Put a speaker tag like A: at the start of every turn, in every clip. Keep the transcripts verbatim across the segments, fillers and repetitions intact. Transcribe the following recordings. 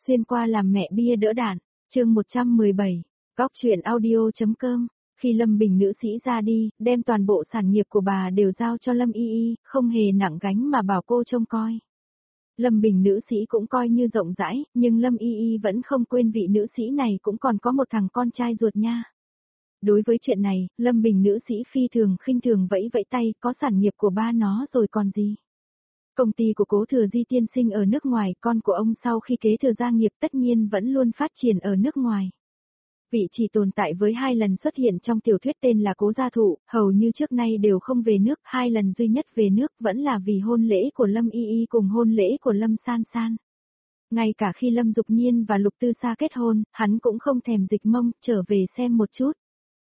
A: Xuyên qua làm mẹ bia đỡ đạn, chương một trăm mười bảy, Cóc truyện audio.com. Khi Lâm Bình nữ sĩ ra đi, đem toàn bộ sản nghiệp của bà đều giao cho Lâm Y Y, không hề nặng gánh mà bảo cô trông coi. Lâm Bình nữ sĩ cũng coi như rộng rãi, nhưng Lâm Y Y vẫn không quên vị nữ sĩ này cũng còn có một thằng con trai ruột nha. Đối với chuyện này, Lâm Bình nữ sĩ phi thường khinh thường vẫy vẫy tay, có sản nghiệp của ba nó rồi còn gì. Công ty của Cố Thừa Di tiên sinh ở nước ngoài, con của ông sau khi kế thừa gia nghiệp tất nhiên vẫn luôn phát triển ở nước ngoài. Vị chỉ tồn tại với hai lần xuất hiện trong tiểu thuyết tên là Cố Gia Thụ, hầu như trước nay đều không về nước, hai lần duy nhất về nước vẫn là vì hôn lễ của Lâm Y Y cùng hôn lễ của Lâm San San. Ngay cả khi Lâm Dục Nhiên và Lục Tư Sa kết hôn, hắn cũng không thèm dịch mông, trở về xem một chút.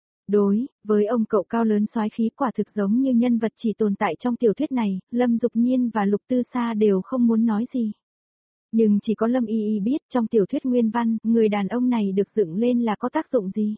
A: Đối với ông cậu cao lớn soái khí quả thực giống như nhân vật chỉ tồn tại trong tiểu thuyết này, Lâm Dục Nhiên và Lục Tư Sa đều không muốn nói gì. Nhưng chỉ có Lâm Y Y biết trong tiểu thuyết nguyên văn, người đàn ông này được dựng lên là có tác dụng gì.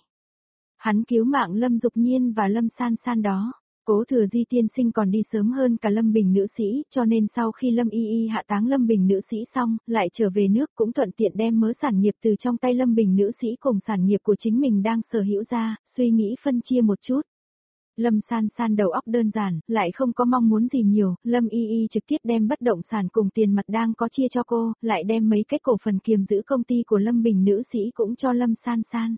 A: Hắn cứu mạng Lâm Dục Nhiên và Lâm San San đó. Cố Thừa Di tiên sinh còn đi sớm hơn cả Lâm Bình nữ sĩ, cho nên sau khi Lâm Y Y hạ táng Lâm Bình nữ sĩ xong, lại trở về nước cũng thuận tiện đem mớ sản nghiệp từ trong tay Lâm Bình nữ sĩ cùng sản nghiệp của chính mình đang sở hữu ra, suy nghĩ phân chia một chút. Lâm San San đầu óc đơn giản, lại không có mong muốn gì nhiều, Lâm Y Y trực tiếp đem bất động sản cùng tiền mặt đang có chia cho cô, lại đem mấy cái cổ phần kiềm giữ công ty của Lâm Bình nữ sĩ cũng cho Lâm San San.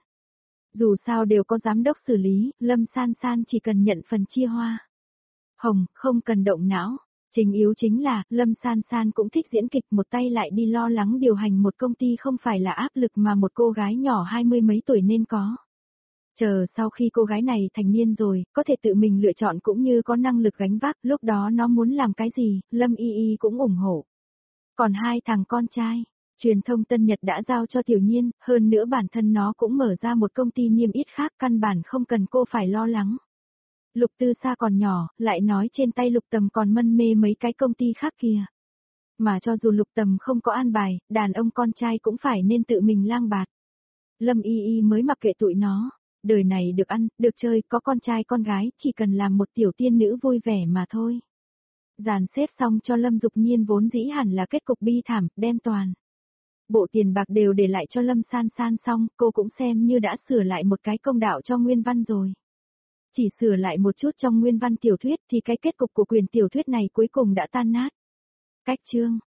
A: Dù sao đều có giám đốc xử lý, Lâm San San chỉ cần nhận phần chia hoa hồng, không cần động não. Chính yếu chính là, Lâm San San cũng thích diễn kịch, một tay lại đi lo lắng điều hành một công ty không phải là áp lực mà một cô gái nhỏ hai mươi mấy tuổi nên có. Chờ sau khi cô gái này thành niên rồi, có thể tự mình lựa chọn cũng như có năng lực gánh vác, lúc đó nó muốn làm cái gì, Lâm Y Y cũng ủng hộ. Còn hai thằng con trai, truyền thông Tân Nhật đã giao cho Tiểu Nhiên, hơn nữa bản thân nó cũng mở ra một công ty niêm yết khác, căn bản không cần cô phải lo lắng. Lục Tư Sa còn nhỏ, lại nói trên tay Lục Tầm còn mân mê mấy cái công ty khác kìa. Mà cho dù Lục Tầm không có an bài, đàn ông con trai cũng phải nên tự mình lang bạt. Lâm Y Y mới mặc kệ tụi nó, đời này được ăn, được chơi, có con trai con gái, chỉ cần làm một tiểu tiên nữ vui vẻ mà thôi. Dàn xếp xong cho Lâm Dục Nhiên vốn dĩ hẳn là kết cục bi thảm, đem toàn bộ tiền bạc đều để lại cho Lâm San San xong, cô cũng xem như đã sửa lại một cái công đạo cho nguyên văn rồi. Chỉ sửa lại một chút trong nguyên văn tiểu thuyết thì cái kết cục của quyền tiểu thuyết này cuối cùng đã tan nát. Cách chương,